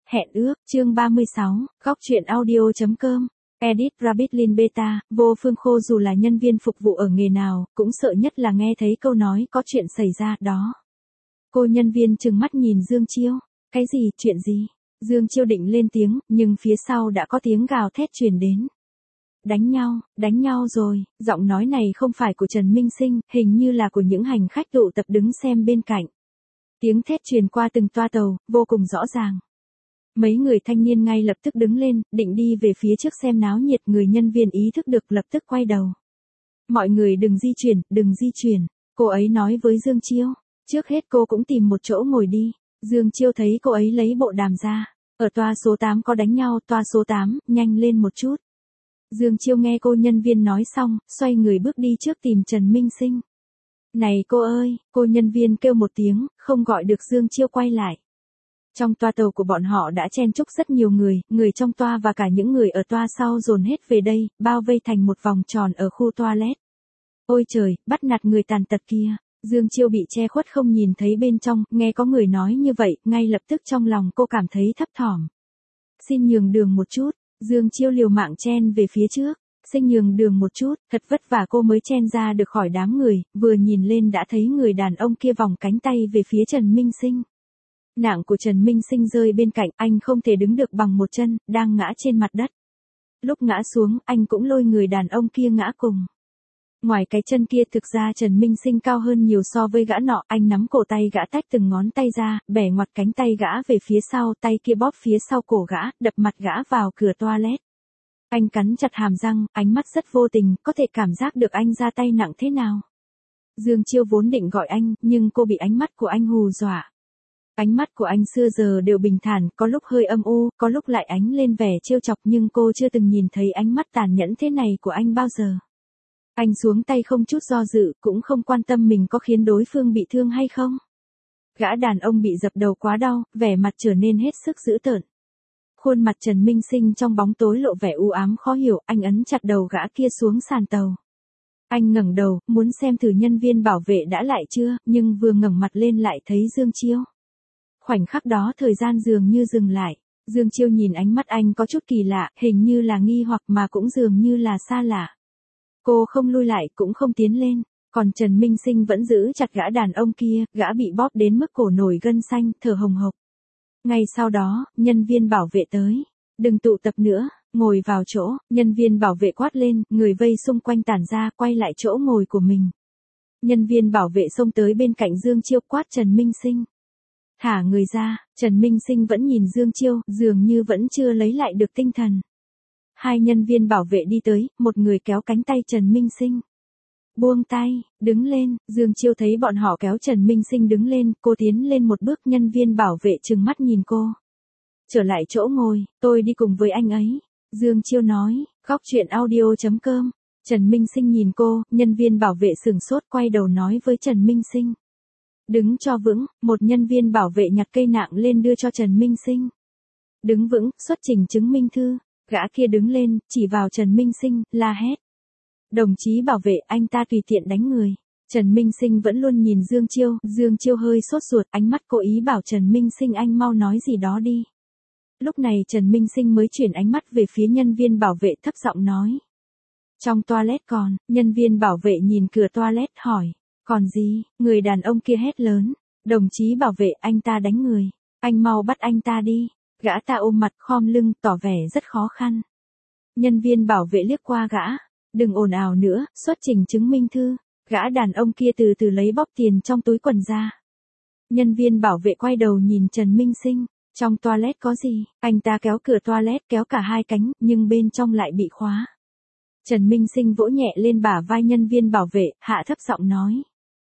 Hẹn ước, chương 36, góc truyện audio.com. Edit Rabbit Lin Beta, Vô Phương Khô dù là nhân viên phục vụ ở nghề nào, cũng sợ nhất là nghe thấy câu nói có chuyện xảy ra đó. Cô nhân viên trừng mắt nhìn Dương Chiêu. Cái gì, chuyện gì? Dương Chiêu định lên tiếng, nhưng phía sau đã có tiếng gào thét truyền đến. Đánh nhau rồi, giọng nói này không phải của Trần Minh Sinh, hình như là của những hành khách tụ tập đứng xem bên cạnh. Tiếng thét truyền qua từng toa tàu, vô cùng rõ ràng. Mấy người thanh niên ngay lập tức đứng lên, định đi về phía trước xem náo nhiệt, người nhân viên ý thức được lập tức quay đầu. Mọi người đừng di chuyển, cô ấy nói với Dương Chiêu. Trước hết cô cũng tìm một chỗ ngồi đi. Dương Chiêu thấy cô ấy lấy bộ đàm ra. Ở toa số 8 có đánh nhau, toa số 8, nhanh lên một chút. Dương Chiêu nghe cô nhân viên nói xong, xoay người bước đi trước tìm Trần Minh Sinh. Này cô ơi, cô nhân viên kêu một tiếng, không gọi được Dương Chiêu quay lại. Trong toa tàu của bọn họ đã chen chúc rất nhiều người trong toa và cả những người ở toa sau dồn hết về đây, bao vây thành một vòng tròn ở khu toilet. Ôi trời, bắt nạt người tàn tật kia. Dương Chiêu bị che khuất không nhìn thấy bên trong, nghe có người nói như vậy, ngay lập tức trong lòng cô cảm thấy thấp thỏm. Xin nhường đường một chút, Dương Chiêu liều mạng chen về phía trước. Xin nhường đường một chút, thật vất vả cô mới chen ra được khỏi đám người, vừa nhìn lên đã thấy người đàn ông kia vòng cánh tay về phía Trần Minh Sinh. Nạng của Trần Minh Sinh rơi bên cạnh, anh không thể đứng được bằng một chân, đang ngã trên mặt đất. Lúc ngã xuống, anh cũng lôi người đàn ông kia ngã cùng. Ngoài cái chân kia thực ra Trần Minh Sinh cao hơn nhiều so với gã nọ, anh nắm cổ tay gã tách từng ngón tay ra, bẻ ngoặt cánh tay gã về phía sau, tay kia bóp phía sau cổ gã, đập mặt gã vào cửa toilet. Anh cắn chặt hàm răng, ánh mắt rất vô tình, có thể cảm giác được anh ra tay nặng thế nào. Dương Chiêu vốn định gọi anh, nhưng cô bị ánh mắt của anh hù dọa. Ánh mắt của anh xưa giờ đều bình thản, có lúc hơi âm u, có lúc lại ánh lên vẻ trêu chọc, nhưng cô chưa từng nhìn thấy ánh mắt tàn nhẫn thế này của anh bao giờ. Anh xuống tay không chút do dự, cũng không quan tâm mình có khiến đối phương bị thương hay không. Gã đàn ông bị dập đầu quá đau, vẻ mặt trở nên hết sức dữ tợn. Khuôn mặt Trần Minh Sinh trong bóng tối lộ vẻ u ám khó hiểu, anh ấn chặt đầu gã kia xuống sàn tàu. Anh ngẩng đầu, muốn xem thử nhân viên bảo vệ đã lại chưa, nhưng vừa ngẩng mặt lên lại thấy Dương Chiêu. Khoảnh khắc đó thời gian dường như dừng lại. Dương Chiêu nhìn ánh mắt anh có chút kỳ lạ, hình như là nghi hoặc mà cũng dường như là xa lạ. Cô không lui lại cũng không tiến lên, còn Trần Minh Sinh vẫn giữ chặt gã đàn ông kia, gã bị bóp đến mức cổ nổi gân xanh, thở hồng hộc. Ngay sau đó, nhân viên bảo vệ tới. Đừng tụ tập nữa, ngồi vào chỗ, nhân viên bảo vệ quát lên, người vây xung quanh tản ra, quay lại chỗ ngồi của mình. Nhân viên bảo vệ xông tới bên cạnh Dương Chiêu quát Trần Minh Sinh. Thả người ra, Trần Minh Sinh vẫn nhìn Dương Chiêu, dường như vẫn chưa lấy lại được tinh thần. Hai nhân viên bảo vệ đi tới, một người kéo cánh tay Trần Minh Sinh. Buông tay, đứng lên, Dương Chiêu thấy bọn họ kéo Trần Minh Sinh đứng lên, cô tiến lên một bước, nhân viên bảo vệ trừng mắt nhìn cô. Trở lại chỗ ngồi, tôi đi cùng với anh ấy. Dương Chiêu nói, góc truyện audio.com. Trần Minh Sinh nhìn cô, nhân viên bảo vệ sửng sốt quay đầu nói với Trần Minh Sinh. Đứng cho vững, một nhân viên bảo vệ nhặt cây nạng lên đưa cho Trần Minh Sinh. Đứng vững, xuất trình chứng minh thư. Gã kia đứng lên, chỉ vào Trần Minh Sinh, la hét. Đồng chí bảo vệ, anh ta tùy tiện đánh người. Trần Minh Sinh vẫn luôn nhìn Dương Chiêu hơi sốt ruột, ánh mắt cố ý bảo Trần Minh Sinh anh mau nói gì đó đi. Lúc này Trần Minh Sinh mới chuyển ánh mắt về phía nhân viên bảo vệ thấp giọng nói. Trong toilet còn, nhân viên bảo vệ nhìn cửa toilet hỏi. Còn gì, người đàn ông kia hét lớn. Đồng chí bảo vệ, anh ta đánh người. Anh mau bắt anh ta đi. Gã ta ôm mặt khom lưng, tỏ vẻ rất khó khăn. Nhân viên bảo vệ liếc qua gã. Đừng ồn ào nữa, xuất trình chứng minh thư. Gã đàn ông kia từ từ lấy bóp tiền trong túi quần ra. Nhân viên bảo vệ quay đầu nhìn Trần Minh Sinh. Trong toilet có gì? Anh ta kéo cửa toilet, kéo cả hai cánh, nhưng bên trong lại bị khóa. Trần Minh Sinh vỗ nhẹ lên bả vai nhân viên bảo vệ, hạ thấp giọng nói.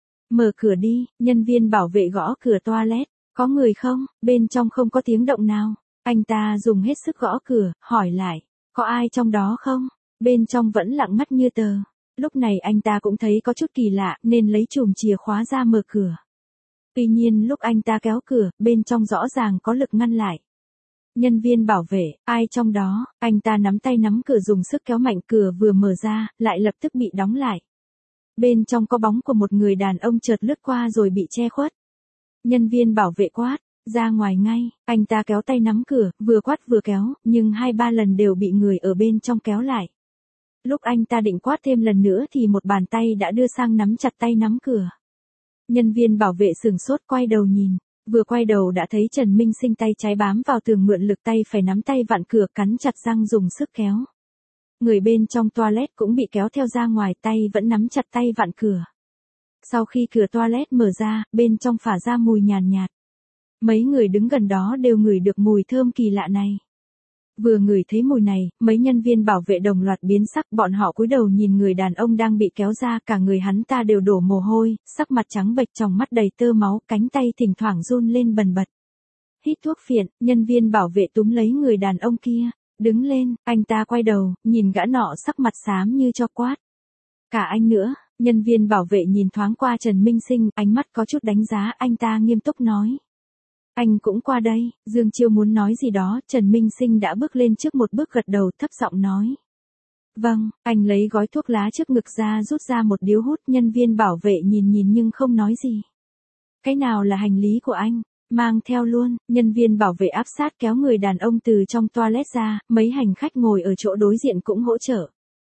Mở cửa đi, nhân viên bảo vệ gõ cửa toilet. Có người không? Bên trong không có tiếng động nào. Anh ta dùng hết sức gõ cửa, hỏi lại. Có ai trong đó không? Bên trong vẫn lặng mắt như tờ. Lúc này anh ta cũng thấy có chút kỳ lạ, nên lấy chùm chìa khóa ra mở cửa. Tuy nhiên lúc anh ta kéo cửa, bên trong rõ ràng có lực ngăn lại. Nhân viên bảo vệ, ai trong đó? Anh ta nắm tay nắm cửa dùng sức kéo mạnh, cửa vừa mở ra, lại lập tức bị đóng lại. Bên trong có bóng của một người đàn ông chợt lướt qua rồi bị che khuất. Nhân viên bảo vệ quát, Ra ngoài ngay, anh ta kéo tay nắm cửa, vừa quát vừa kéo, nhưng 2-3 lần đều bị người ở bên trong kéo lại. Lúc anh ta định quát thêm lần nữa thì một bàn tay đã đưa sang nắm chặt tay nắm cửa. Nhân viên bảo vệ sửng sốt quay đầu nhìn. Vừa quay đầu đã thấy Trần Minh Sinh tay trái bám vào tường mượn lực tay phải nắm tay vặn cửa cắn chặt răng dùng sức kéo. Người bên trong toilet cũng bị kéo theo ra ngoài tay vẫn nắm chặt tay vặn cửa. Sau khi cửa toilet mở ra, bên trong phả ra mùi nhàn nhạt. Mấy người đứng gần đó đều ngửi được mùi thơm kỳ lạ này. Vừa ngửi thấy mùi này, mấy nhân viên bảo vệ đồng loạt biến sắc, bọn họ cúi đầu nhìn người đàn ông đang bị kéo ra, cả người hắn ta đều đổ mồ hôi, sắc mặt trắng bệch, tròng mắt đầy tơ máu, cánh tay thỉnh thoảng run lên bần bật. Hít thuốc phiện, nhân viên bảo vệ túm lấy người đàn ông kia, đứng lên, anh ta quay đầu, nhìn gã nọ sắc mặt xám như cho quát. Cả anh nữa, nhân viên bảo vệ nhìn thoáng qua Trần Minh Sinh, ánh mắt có chút đánh giá, anh ta nghiêm túc nói. Anh cũng qua đây, Dương Chiêu muốn nói gì đó, Trần Minh Sinh đã bước lên trước một bước gật đầu thấp giọng nói. Vâng, anh lấy gói thuốc lá trước ngực ra rút ra một điếu hút, nhân viên bảo vệ nhìn nhưng không nói gì. Cái nào là hành lý của anh? Mang theo luôn, nhân viên bảo vệ áp sát kéo người đàn ông từ trong toilet ra, mấy hành khách ngồi ở chỗ đối diện cũng hỗ trợ.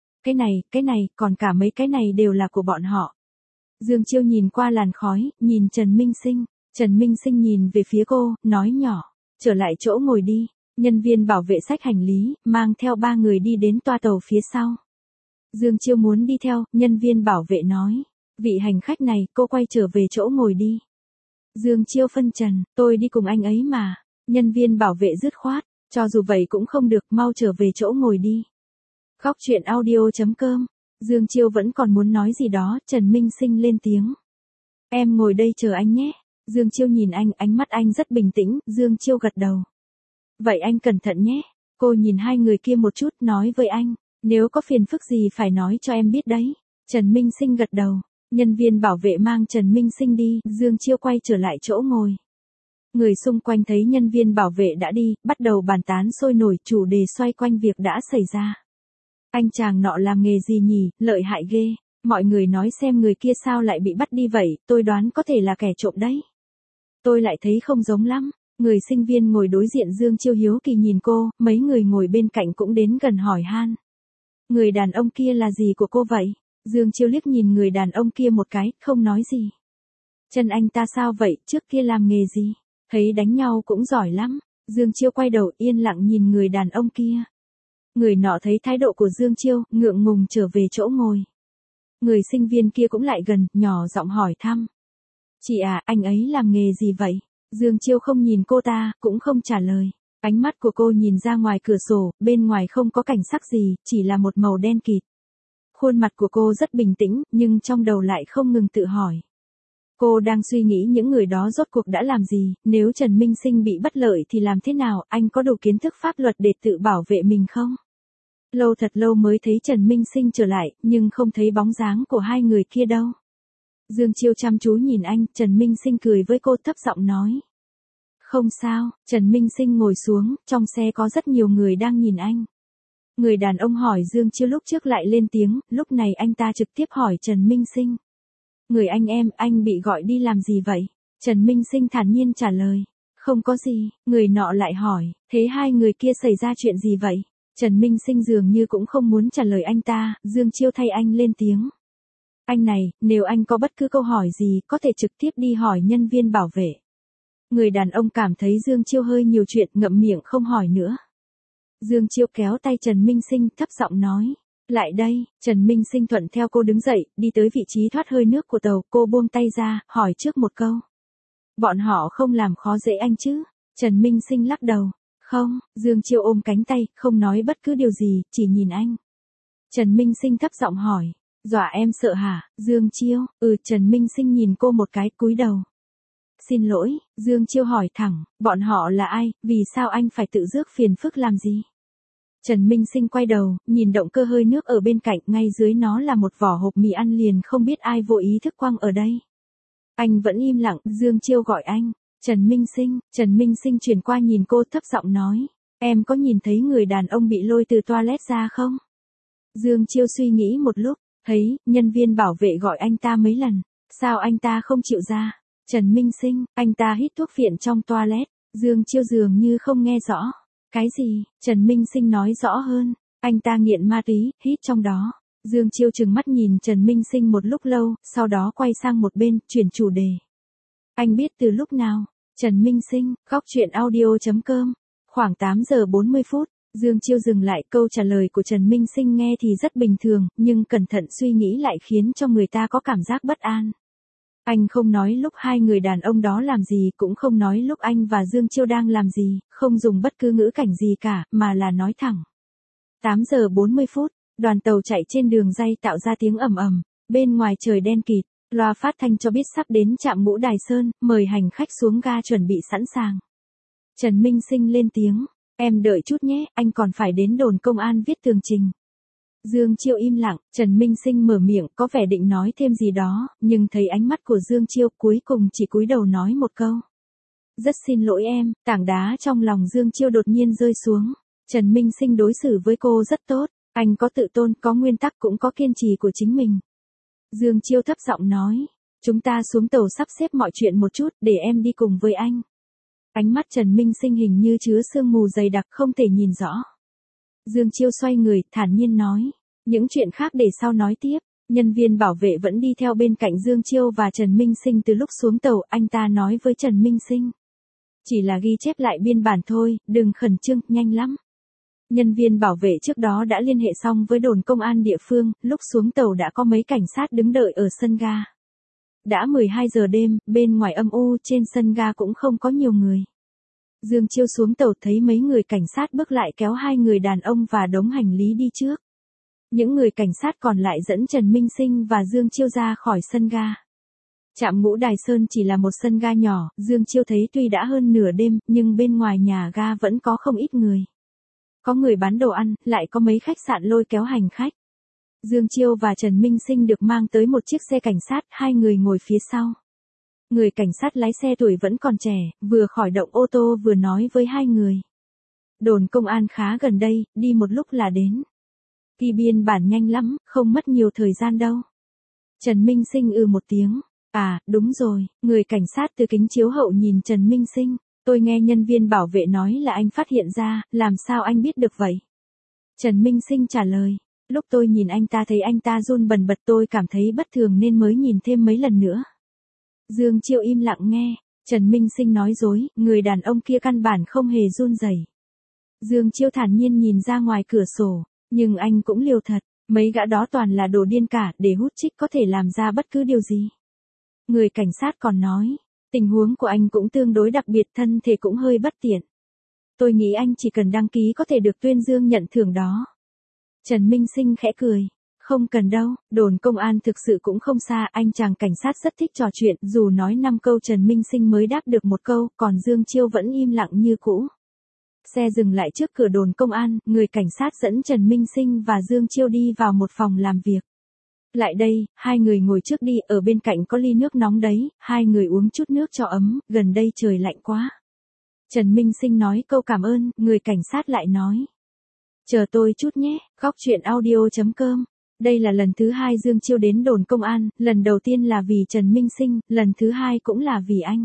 Cái này, còn cả mấy cái này đều là của bọn họ. Dương Chiêu nhìn qua làn khói, nhìn Trần Minh Sinh. Trần Minh Sinh nhìn về phía cô, nói nhỏ, trở lại chỗ ngồi đi. Nhân viên bảo vệ xách hành lý, mang theo 3 người đi đến toa tàu phía sau. Dương Chiêu muốn đi theo, nhân viên bảo vệ nói, vị hành khách này, cô quay trở về chỗ ngồi đi. Dương Chiêu phân trần, tôi đi cùng anh ấy mà. Nhân viên bảo vệ dứt khoát, cho dù vậy cũng không được, mau trở về chỗ ngồi đi. Góc truyện audio.com. Dương Chiêu vẫn còn muốn nói gì đó, Trần Minh Sinh lên tiếng. Em ngồi đây chờ anh nhé. Dương Chiêu nhìn anh, ánh mắt anh rất bình tĩnh, Dương Chiêu gật đầu. Vậy anh cẩn thận nhé. Cô nhìn hai người kia một chút, nói với anh, nếu có phiền phức gì phải nói cho em biết đấy. Trần Minh Sinh gật đầu, nhân viên bảo vệ mang Trần Minh Sinh đi, Dương Chiêu quay trở lại chỗ ngồi. Người xung quanh thấy nhân viên bảo vệ đã đi, bắt đầu bàn tán sôi nổi, chủ đề xoay quanh việc đã xảy ra. Anh chàng nọ làm nghề gì nhỉ, lợi hại ghê. Mọi người nói xem người kia sao lại bị bắt đi vậy, tôi đoán có thể là kẻ trộm đấy. Tôi lại thấy không giống lắm. Người sinh viên ngồi đối diện Dương Chiêu hiếu kỳ nhìn cô, mấy người ngồi bên cạnh cũng đến gần hỏi han. Người đàn ông kia là gì của cô vậy? Dương Chiêu liếc nhìn người đàn ông kia một cái, không nói gì. Chân anh ta sao vậy, trước kia làm nghề gì? Thấy đánh nhau cũng giỏi lắm. Dương Chiêu quay đầu yên lặng nhìn người đàn ông kia. Người nọ thấy thái độ của Dương Chiêu, ngượng ngùng trở về chỗ ngồi. Người sinh viên kia cũng lại gần, nhỏ giọng hỏi thăm. Chị à, anh ấy làm nghề gì vậy? Dương Chiêu không nhìn cô ta, cũng không trả lời. Ánh mắt của cô nhìn ra ngoài cửa sổ, bên ngoài không có cảnh sắc gì, chỉ là một màu đen kịt. Khuôn mặt của cô rất bình tĩnh, nhưng trong đầu lại không ngừng tự hỏi. Cô đang suy nghĩ những người đó rốt cuộc đã làm gì, nếu Trần Minh Sinh bị bất lợi thì làm thế nào, anh có đủ kiến thức pháp luật để tự bảo vệ mình không? Lâu thật lâu mới thấy Trần Minh Sinh trở lại, nhưng không thấy bóng dáng của hai người kia đâu. Dương Chiêu chăm chú nhìn anh, Trần Minh Sinh cười với cô thấp giọng nói. Không sao, Trần Minh Sinh ngồi xuống, trong xe có rất nhiều người đang nhìn anh. Người đàn ông hỏi Dương Chiêu lúc trước lại lên tiếng, lúc này anh ta trực tiếp hỏi Trần Minh Sinh. Người anh em, anh bị gọi đi làm gì vậy? Trần Minh Sinh thản nhiên trả lời. Không có gì, người nọ lại hỏi, thế hai người kia xảy ra chuyện gì vậy? Trần Minh Sinh dường như cũng không muốn trả lời anh ta, Dương Chiêu thay anh lên tiếng. Anh này, nếu anh có bất cứ câu hỏi gì, có thể trực tiếp đi hỏi nhân viên bảo vệ. Người đàn ông cảm thấy Dương Chiêu hơi nhiều chuyện, ngậm miệng không hỏi nữa. Dương Chiêu kéo tay Trần Minh Sinh, thấp giọng nói. Lại đây, Trần Minh Sinh thuận theo cô đứng dậy, đi tới vị trí thoát hơi nước của tàu, cô buông tay ra, hỏi trước một câu. Bọn họ không làm khó dễ anh chứ? Trần Minh Sinh lắc đầu. Không, Dương Chiêu ôm cánh tay, không nói bất cứ điều gì, chỉ nhìn anh. Trần Minh Sinh thấp giọng hỏi. Dọa em sợ hả, Dương Chiêu? Trần Minh Sinh nhìn cô một cái, cúi đầu. Xin lỗi, Dương Chiêu hỏi thẳng, bọn họ là ai, vì sao anh phải tự rước phiền phức làm gì? Trần Minh Sinh quay đầu, nhìn động cơ hơi nước ở bên cạnh, ngay dưới nó là một vỏ hộp mì ăn liền không biết ai vô ý thức quăng ở đây. Anh vẫn im lặng, Dương Chiêu gọi anh. Trần Minh Sinh chuyển qua nhìn cô thấp giọng nói. Em có nhìn thấy người đàn ông bị lôi từ toilet ra không? Dương Chiêu suy nghĩ một lúc, thấy, nhân viên bảo vệ gọi anh ta mấy lần. Sao anh ta không chịu ra? Trần Minh Sinh, anh ta hít thuốc phiện trong toilet. Dương Chiêu dường như không nghe rõ. Cái gì? Trần Minh Sinh nói rõ hơn. Anh ta nghiện ma túy, hít trong đó. Dương Chiêu trừng mắt nhìn Trần Minh Sinh một lúc lâu, sau đó quay sang một bên, chuyển chủ đề. Anh biết từ lúc nào? Trần Minh Sinh, góc chuyện audio.com. Khoảng 8 giờ 40 phút, Dương Chiêu dừng lại. Câu trả lời của Trần Minh Sinh nghe thì rất bình thường, nhưng cẩn thận suy nghĩ lại khiến cho người ta có cảm giác bất an. Anh không nói lúc hai người đàn ông đó làm gì, cũng không nói lúc anh và Dương Chiêu đang làm gì, không dùng bất cứ ngữ cảnh gì cả, mà là nói thẳng. 8 giờ 40 phút, đoàn tàu chạy trên đường ray tạo ra tiếng ầm ầm, bên ngoài trời đen kịt, loa phát thanh cho biết sắp đến trạm Ngũ Đài Sơn, mời hành khách xuống ga chuẩn bị sẵn sàng. Trần Minh Sinh lên tiếng, em đợi chút nhé, anh còn phải đến đồn công an viết tường trình. Dương Chiêu im lặng, Trần Minh Sinh mở miệng có vẻ định nói thêm gì đó, nhưng thấy ánh mắt của Dương Chiêu cuối cùng chỉ cúi đầu nói một câu. Rất xin lỗi em, tảng đá trong lòng Dương Chiêu đột nhiên rơi xuống. Trần Minh Sinh đối xử với cô rất tốt, anh có tự tôn, có nguyên tắc cũng có kiên trì của chính mình. Dương Chiêu thấp giọng nói, chúng ta xuống tàu sắp xếp mọi chuyện một chút, để em đi cùng với anh. Ánh mắt Trần Minh Sinh hình như chứa sương mù dày đặc không thể nhìn rõ. Dương Chiêu xoay người, thản nhiên nói, những chuyện khác để sau nói tiếp. Nhân viên bảo vệ vẫn đi theo bên cạnh Dương Chiêu và Trần Minh Sinh từ lúc xuống tàu, anh ta nói với Trần Minh Sinh. Chỉ là ghi chép lại biên bản thôi, đừng khẩn trương, nhanh lắm. Nhân viên bảo vệ trước đó đã liên hệ xong với đồn công an địa phương, lúc xuống tàu đã có mấy cảnh sát đứng đợi ở sân ga. Đã 12 giờ đêm, bên ngoài âm u, trên sân ga cũng không có nhiều người. Dương Chiêu xuống tàu thấy mấy người cảnh sát bước lại kéo hai người đàn ông và đống hành lý đi trước. Những người cảnh sát còn lại dẫn Trần Minh Sinh và Dương Chiêu ra khỏi sân ga. Trạm Ngũ Đài Sơn chỉ là một sân ga nhỏ, Dương Chiêu thấy tuy đã hơn nửa đêm, nhưng bên ngoài nhà ga vẫn có không ít người. Có người bán đồ ăn, lại có mấy khách sạn lôi kéo hành khách. Dương Chiêu và Trần Minh Sinh được mang tới một chiếc xe cảnh sát, hai người ngồi phía sau. Người cảnh sát lái xe tuổi vẫn còn trẻ, vừa khỏi động ô tô vừa nói với hai người. Đồn công an khá gần đây, đi một lúc là đến. Ghi biên bản nhanh lắm, không mất nhiều thời gian đâu. Trần Minh Sinh một tiếng. À, đúng rồi, người cảnh sát từ kính chiếu hậu nhìn Trần Minh Sinh. Tôi nghe nhân viên bảo vệ nói là anh phát hiện ra, làm sao anh biết được vậy? Trần Minh Sinh trả lời. Lúc tôi nhìn anh ta thấy anh ta run bần bật, tôi cảm thấy bất thường nên mới nhìn thêm mấy lần nữa. Dương Chiêu im lặng nghe. Trần Minh Sinh nói dối, người đàn ông kia căn bản không hề run rẩy. Dương Chiêu thản nhiên nhìn ra ngoài cửa sổ, nhưng anh cũng liều thật, mấy gã đó toàn là đồ điên cả, để hút chích có thể làm ra bất cứ điều gì. Người cảnh sát còn nói, tình huống của anh cũng tương đối đặc biệt, thân thể cũng hơi bất tiện. Tôi nghĩ anh chỉ cần đăng ký có thể được tuyên dương nhận thưởng đó. Trần Minh Sinh khẽ cười. Không cần đâu, đồn công an thực sự cũng không xa, anh chàng cảnh sát rất thích trò chuyện, dù nói 5 câu Trần Minh Sinh mới đáp được một câu, còn Dương Chiêu vẫn im lặng như cũ. Xe dừng lại trước cửa đồn công an, người cảnh sát dẫn Trần Minh Sinh và Dương Chiêu đi vào một phòng làm việc. Lại đây, hai người ngồi trước đi, ở bên cạnh có ly nước nóng đấy, hai người uống chút nước cho ấm, gần đây trời lạnh quá. Trần Minh Sinh nói câu cảm ơn, người cảnh sát lại nói. Chờ tôi chút nhé, góc chuyện audio.com. Đây là lần thứ hai Dương Chiêu đến đồn công an, lần đầu tiên là vì Trần Minh Sinh, lần thứ hai cũng là vì anh.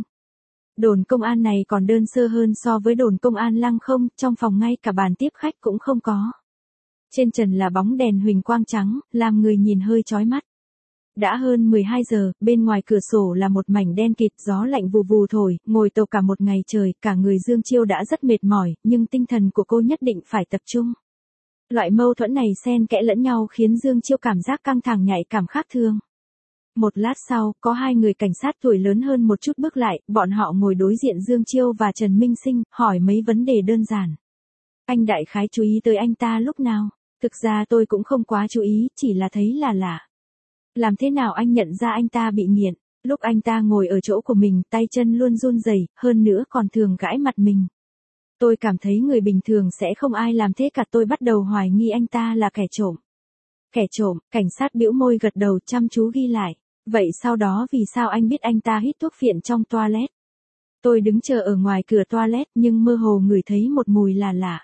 Đồn công an này còn đơn sơ hơn so với đồn công an Lăng Không, trong phòng ngay cả bàn tiếp khách cũng không có. Trên trần là bóng đèn huỳnh quang trắng, làm người nhìn hơi chói mắt. Đã hơn 12 giờ, bên ngoài cửa sổ là một mảnh đen kịt, gió lạnh vù vù thổi, ngồi tàu cả một ngày trời, cả người Dương Chiêu đã rất mệt mỏi, nhưng tinh thần của cô nhất định phải tập trung. Loại mâu thuẫn này xen kẽ lẫn nhau khiến Dương Chiêu cảm giác căng thẳng nhạy cảm khác thường. Một lát sau, có hai người cảnh sát tuổi lớn hơn một chút bước lại, bọn họ ngồi đối diện Dương Chiêu và Trần Minh Sinh, hỏi mấy vấn đề đơn giản. Anh đại khái chú ý tới anh ta lúc nào? Thực ra tôi cũng không quá chú ý, chỉ là thấy là lạ. Làm thế nào anh nhận ra anh ta bị nghiện? Lúc anh ta ngồi ở chỗ của mình, tay chân luôn run rẩy, hơn nữa còn thường gãi mặt mình. Tôi cảm thấy người bình thường sẽ không ai làm thế cả, tôi bắt đầu hoài nghi anh ta là kẻ trộm. Kẻ trộm, cảnh sát bĩu môi gật đầu chăm chú ghi lại. Vậy sau đó vì sao anh biết anh ta hít thuốc phiện trong toilet? Tôi đứng chờ ở ngoài cửa toilet nhưng mơ hồ ngửi thấy một mùi là lạ.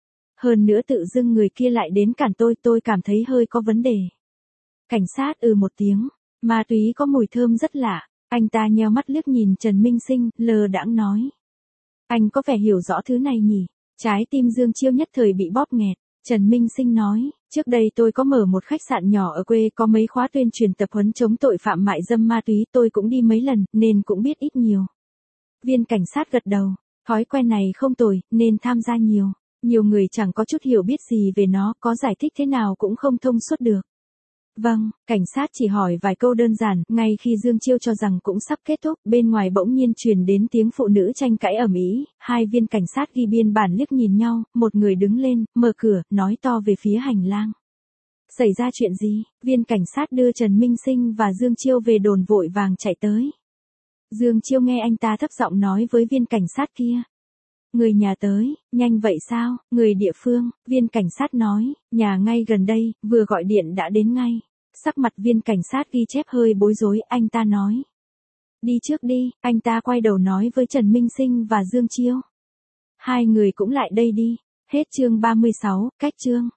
Hơn nữa tự dưng người kia lại đến cản tôi cảm thấy hơi có vấn đề. Cảnh sát một tiếng, ma túy có mùi thơm rất lạ. Anh ta nheo mắt liếc nhìn Trần Minh Sinh, lơ đãng nói. Anh có vẻ hiểu rõ thứ này nhỉ? Trái tim Dương Chiêu nhất thời bị bóp nghẹt. Trần Minh Sinh nói, trước đây tôi có mở một khách sạn nhỏ ở quê, có mấy khóa tuyên truyền tập huấn chống tội phạm mại dâm ma túy, tôi cũng đi mấy lần, nên cũng biết ít nhiều. Viên cảnh sát gật đầu, thói quen này không tồi, nên tham gia nhiều. Nhiều người chẳng có chút hiểu biết gì về nó, có giải thích thế nào cũng không thông suốt được. Vâng, cảnh sát chỉ hỏi vài câu đơn giản, ngay khi Dương Chiêu cho rằng cũng sắp kết thúc, bên ngoài bỗng nhiên truyền đến tiếng phụ nữ tranh cãi ầm ĩ, hai viên cảnh sát ghi biên bản liếc nhìn nhau, một người đứng lên, mở cửa, nói to về phía hành lang. Xảy ra chuyện gì? Viên cảnh sát đưa Trần Minh Sinh và Dương Chiêu về đồn vội vàng chạy tới. Dương Chiêu nghe anh ta thấp giọng nói với viên cảnh sát kia. Người nhà tới, nhanh vậy sao? Người địa phương, viên cảnh sát nói, nhà ngay gần đây, vừa gọi điện đã đến ngay. Sắc mặt viên cảnh sát ghi chép hơi bối rối, anh ta nói. Đi trước đi, anh ta quay đầu nói với Trần Minh Sinh và Dương Chiêu. Hai người cũng lại đây đi. Hết chương 36, cách chương.